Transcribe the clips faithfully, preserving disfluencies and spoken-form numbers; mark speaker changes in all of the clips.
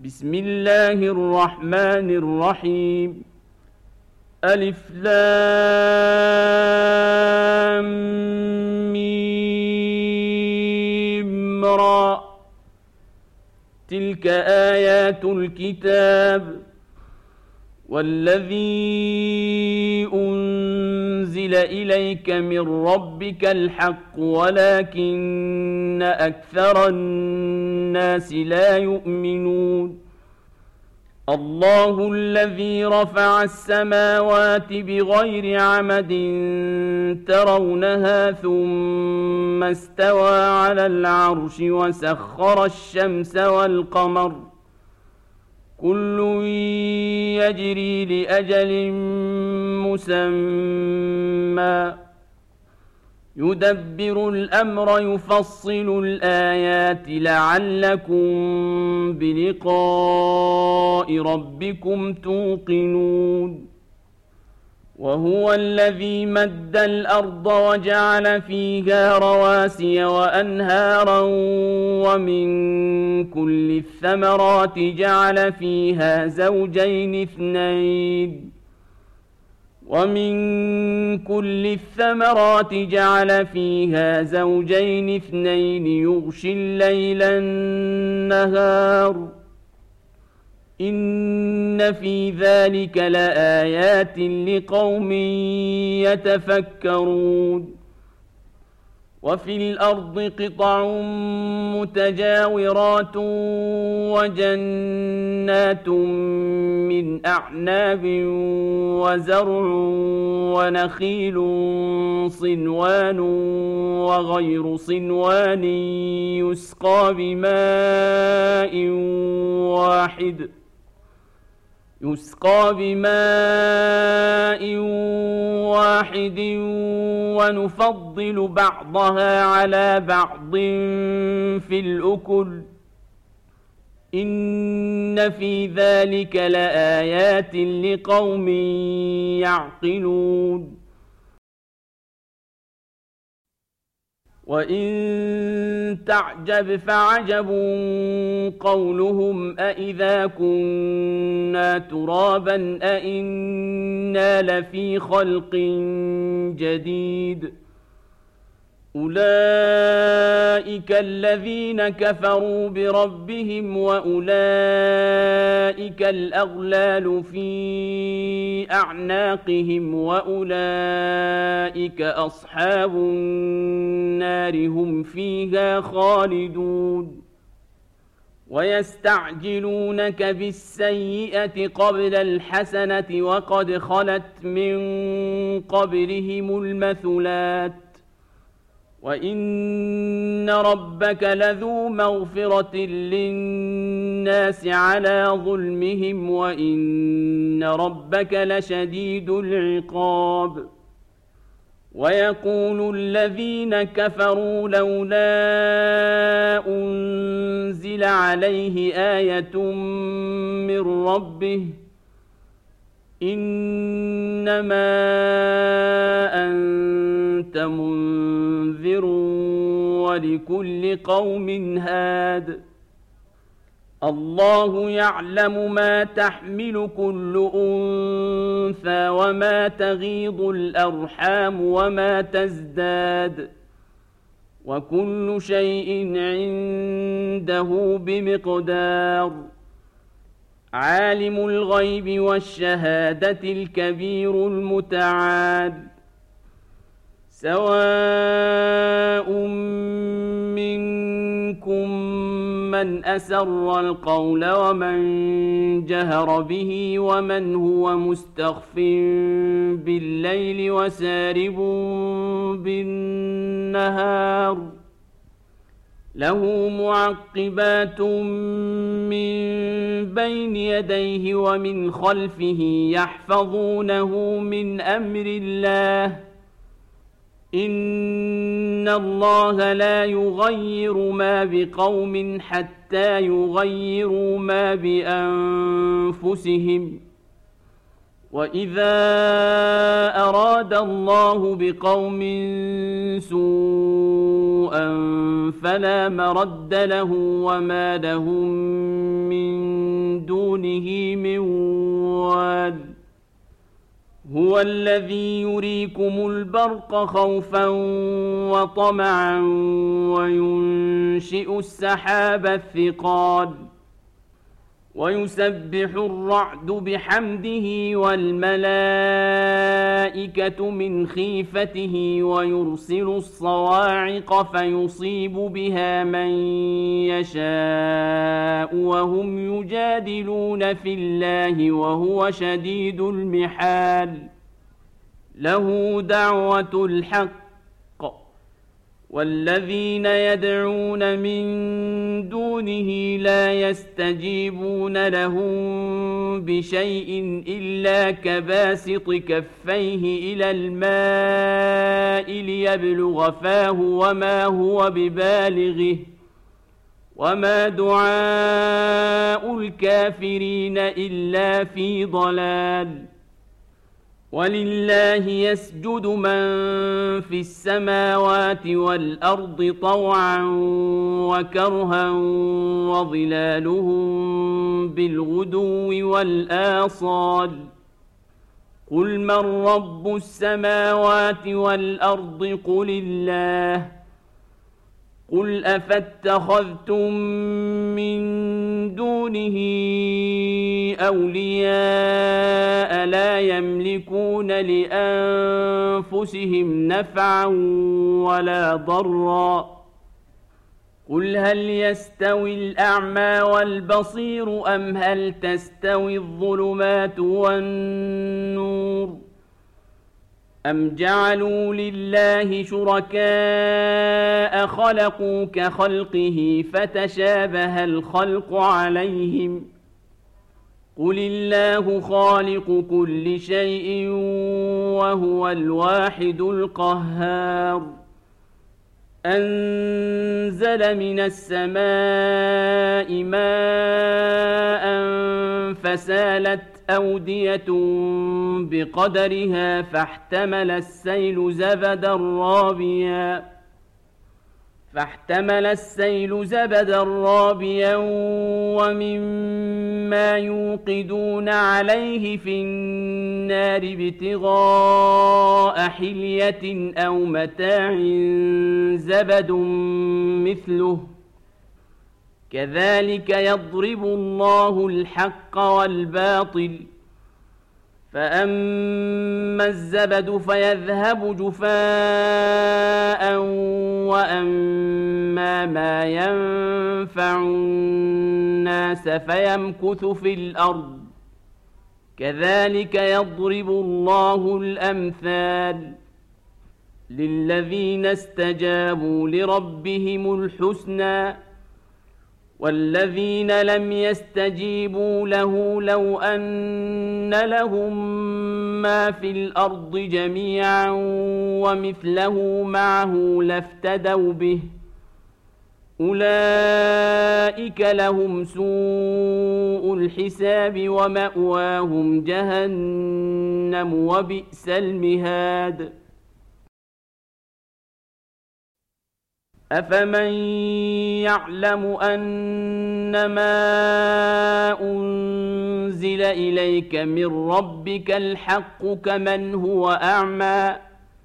Speaker 1: بسم الله الرحمن الرحيم ألف لام ميم را تلك آيات الكتاب والذي أنزل إليك من ربك الحق ولكن أكثر الناس لا يؤمنون الله الذي رفع السماوات بغير عمد ترونها ثم استوى على العرش وسخر الشمس والقمر كل يجري لأجل مسمى يدبر الأمر يفصل الآيات لعلكم بلقاء ربكم توقنون وهو الذي مد الأرض وجعل فيها رواسي وأنهارا ومن كل الثمرات جعل فيها زوجين اثنين ومن كل الثمرات جعل فيها زوجين اثنين يغشي الليل النهار إن في ذلك لآيات لقوم يتفكرون وفي الأرض قطع متجاورات وجنات من أعناب وزرع ونخيل صنوان وغير صنوان يسقى بماء واحد يسقى بماء واحد ونفضل بعضها على بعض في الأكل إن في ذلك لآيات لقوم يعقلون وإن تعجب فعجب قولهم أإذا كنا ترابا أإنا لفي خلق جديد أولئك الذين كفروا بربهم وأولئك الأغلال في أعناقهم وأولئك أصحاب النار هم فيها خالدون ويستعجلونك بالسيئة قبل الحسنة وقد خلت من قبلهم المثلات وإن ربك لذو مغفرة للناس على ظلمهم وإن ربك لشديد العقاب ويقول الذين كفروا لولا أنزل عليه آية من ربه إنما أنت منذر ولكل قوم هاد الله يعلم ما تحمل كل أنثى وما تغيض الأرحام وما تزداد وكل شيء عنده بمقدار عالم الغيب والشهادة الكبير المتعال سواء منكم من أسر القول ومن جهر به ومن هو مستخف بالليل وسارب بالنهار له معقبات من بين يديه ومن خلفه يحفظونه من أمر الله إن الله لا يغير ما بقوم حتى يغيروا ما بأنفسهم وإذا أراد الله بقوم سوءا فلا مرد له وما لهم من دونه من واد هو الذي يريكم البرق خوفا وطمعا وينشئ السحاب الثقال ويسبح الرعد بحمده والملائكة من خيفته ويرسل الصواعق فيصيب بها من يشاء وهم يجادلون في الله وهو شديد المحال له دعوة الحق والذين يدعون من دونه لا يستجيبون لهم بشيء إلا كباسط كفيه إلى الماء ليبلغ فاه وما هو ببالغه وما دعاء الكافرين إلا في ضلال ولله يسجد من في السماوات والأرض طوعا وكرها وظلالهم بالغدو والآصال قل من رب السماوات والأرض قل الله قل أفاتخذتم من دونه أولياء لا يملكون لأنفسهم نفعا ولا ضرا قل هل يستوي الأعمى والبصير أم هل تستوي الظلمات والنور أم جعلوا لله شركاء خلقوا كخلقه فتشابه الخلق عليهم قل الله خالق كل شيء وهو الواحد القهار أنزل من السماء ماء فسالت أودية بقدرها فاحتمل السيل زبدا رابيا فاحتمل السيل زبدا رابيا ومما يوقدون عليه في النار ابتغاء حلية أو متاع زبد مثله كذلك يضرب الله الحق والباطل فأما الزبد فيذهب جفاء وأما ما ينفع الناس فيمكث في الأرض كذلك يضرب الله الأمثال للذين استجابوا لربهم الحسنى والذين لم يستجيبوا له لو أن لهم ما في الأرض جميعا ومثله معه لافتدوا به أولئك لهم سوء الحساب ومأواهم جهنم وبئس المهاد أفمن يعلم أنما أنزل إليك من ربك الحق كمن هو أعمى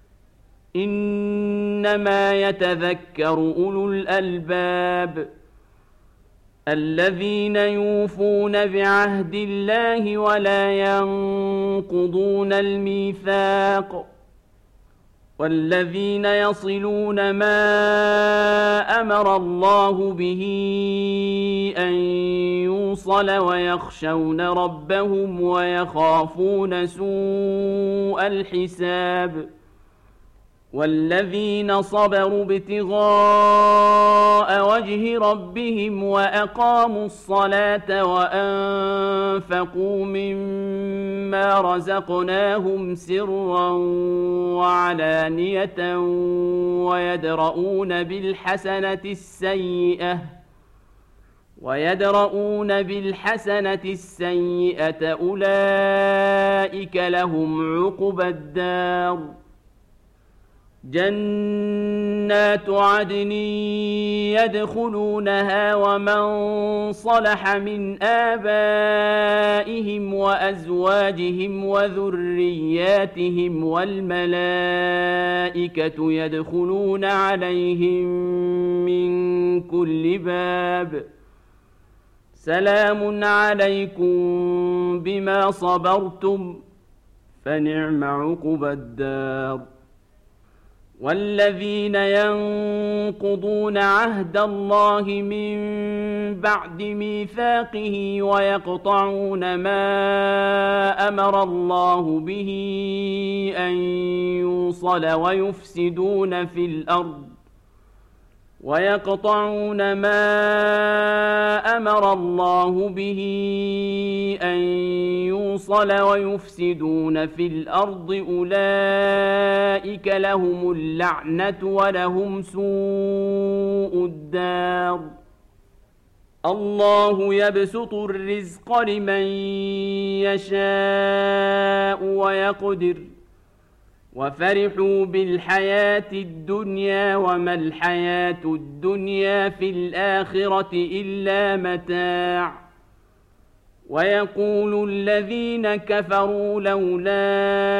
Speaker 1: إنما يتذكر أولو الألباب الذين يوفون بعهد الله ولا ينقضون الميثاق والذين يصلون ما أمر الله به أن يوصل ويخشون ربهم ويخافون سوء الحساب والذين صبروا ابتغاء وجه ربهم وأقاموا الصلاة وأنفقوا مما رزقناهم سرا وعلانية ويدرؤون بالحسنة السيئة ويدرؤون بالحسنة السيئة أولئك لهم عقبى الدار جنات عدن يدخلونها ومن صلح من آبائهم وأزواجهم وذرياتهم والملائكة يدخلون عليهم من كل باب سلام عليكم بما صبرتم فنعم عقبى الدار. والذين ينقضون عهد الله من بعد ميثاقه ويقطعون ما أمر الله به أن يوصل ويفسدون في الأرض ويقطعون ما أمر الله به أن يوصل ويفسدون في الأرض أولئك لهم اللعنة ولهم سوء الدار. الله يبسط الرزق لمن يشاء ويقدر وفرحوا بالحياة الدنيا وما الحياة الدنيا في الآخرة إلا متاع. ويقول الذين كفروا لولا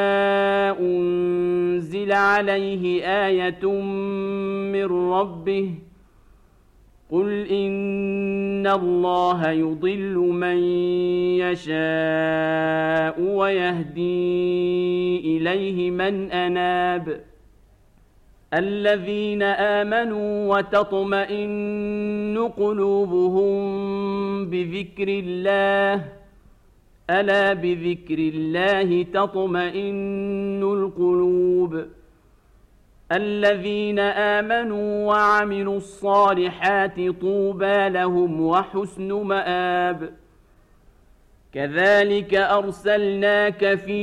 Speaker 1: أنزل عليه آية من ربه قل إن الله يضل من يشاء ويهدي إليه من أناب. الذين آمنوا وتطمئن قلوبهم بذكر الله ألا بذكر الله تطمئن القلوب. الذين آمنوا وعملوا الصالحات طوبى لهم وحسن مآب. كذلك أرسلناك في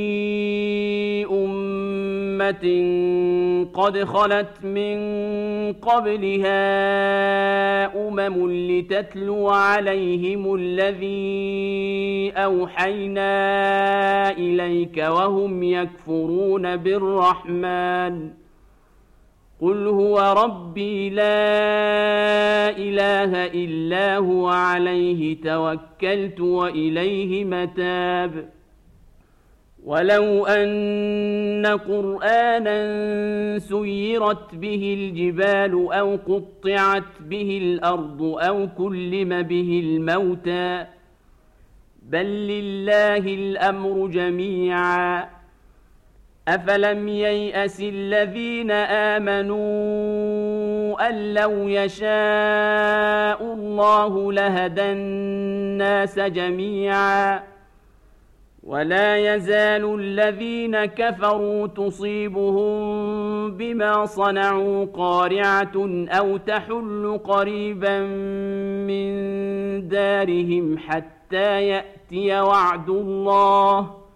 Speaker 1: أمة قد خلت من قبلها أمم لتتلو عليهم الذي أوحينا إليك وهم يكفرون بالرحمن قل هو ربي لا إله إلا هو عليه توكلت وإليه متاب. ولو أن قرآنا سيرت به الجبال أو قطعت به الأرض أو كلم به الموتى بل لله الأمر جميعا أفلم ييأس الذين آمنوا أن لو يشاء الله لهدى الناس جميعا ولا يزال الذين كفروا تصيبهم بما صنعوا قارعة أو تحل قريبا من دارهم حتى يأتي وعد الله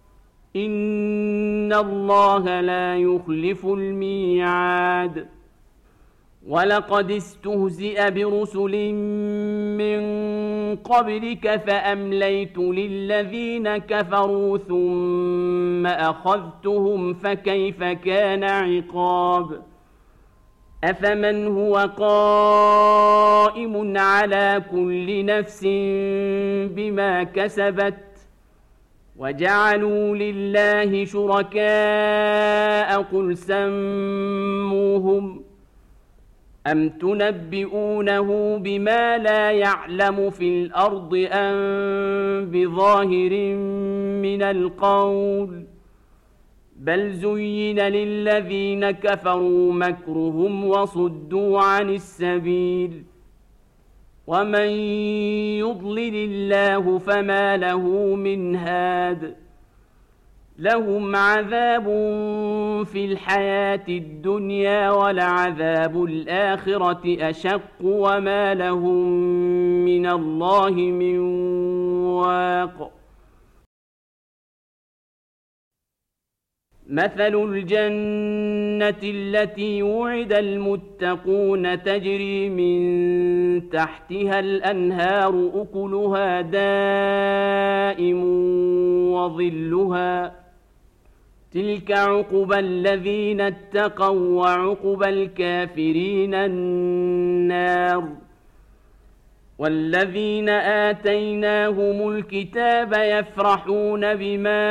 Speaker 1: إن الله لا يخلف الميعاد. ولقد استهزئ برسل من قبلك فأمليت للذين كفروا ثم أخذتهم فكيف كان عقاب. أفمن هو قائم على كل نفس بما كسبت وجعلوا لله شركاء قل سموهم أم تنبئونه بما لا يعلم في الأرض أم بظاهر من القول بل زين للذين كفروا مكرهم وصدوا عن السبيل ومن يضلل الله فما له من هاد. لهم عذاب في الحياة الدنيا ولعذاب الآخرة أشق وما لهم من الله من واق. مثل الجنة التي وعد المتقون تجري من تحتها الأنهار أكلها دائم وظلها تلك عقبى الذين اتقوا وعقبى الكافرين النار. والذين آتيناهم الكتاب يفرحون بما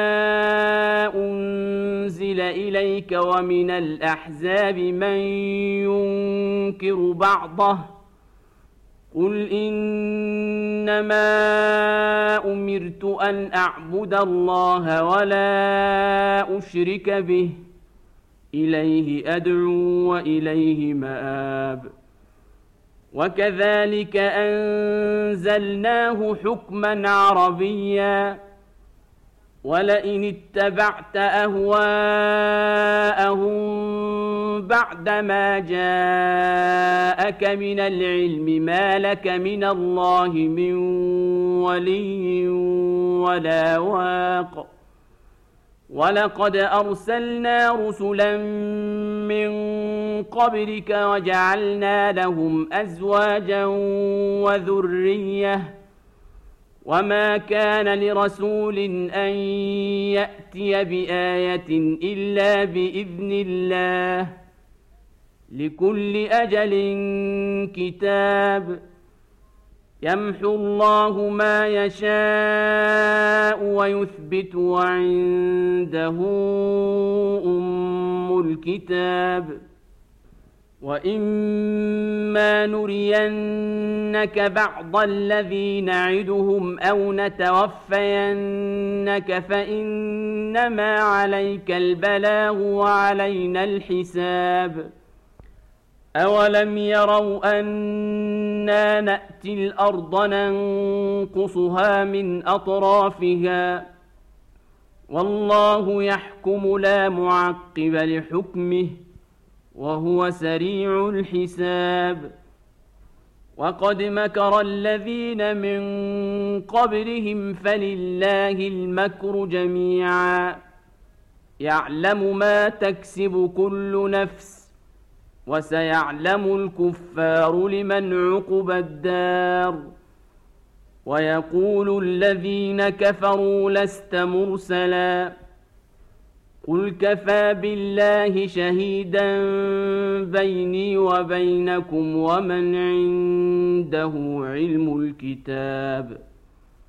Speaker 1: أنزل إليك ومن الأحزاب من ينكر بعضه قل إنما أمرت أن أعبد الله ولا أشرك به إليه أدعو وإليه مآب. وكذلك أنزلناه حكما عربيا ولئن اتبعت أهواءهم بعدما جاءك من العلم ما لك من الله من ولي ولا واق. ولقد أرسلنا رسلا من قبلك وجعلنا لهم أزواجا وذرية وما كان لرسول أن يأتي بآية إلا بإذن الله لكل أجل كتاب يمحو الله ما يشاء ويثبت وعنده أم الكتاب. وإما نرينك بعض الذي نعدهم أو نتوفينك فإنما عليك البلاغ وعلينا الحساب. أولم يروا أنا نأتي الأرض ننقصها من أطرافها والله يحكم لا معقب لحكمه وهو سريع الحساب. وقد مكر الذين من قبلهم فلله المكر جميعا يعلم ما تكسب كل نفس وسيعلم الكفار لمن عقبى الدار. ويقول الذين كفروا لست مرسلا قل كفى بالله شهيدا بيني وبينكم ومن عنده علم الكتاب.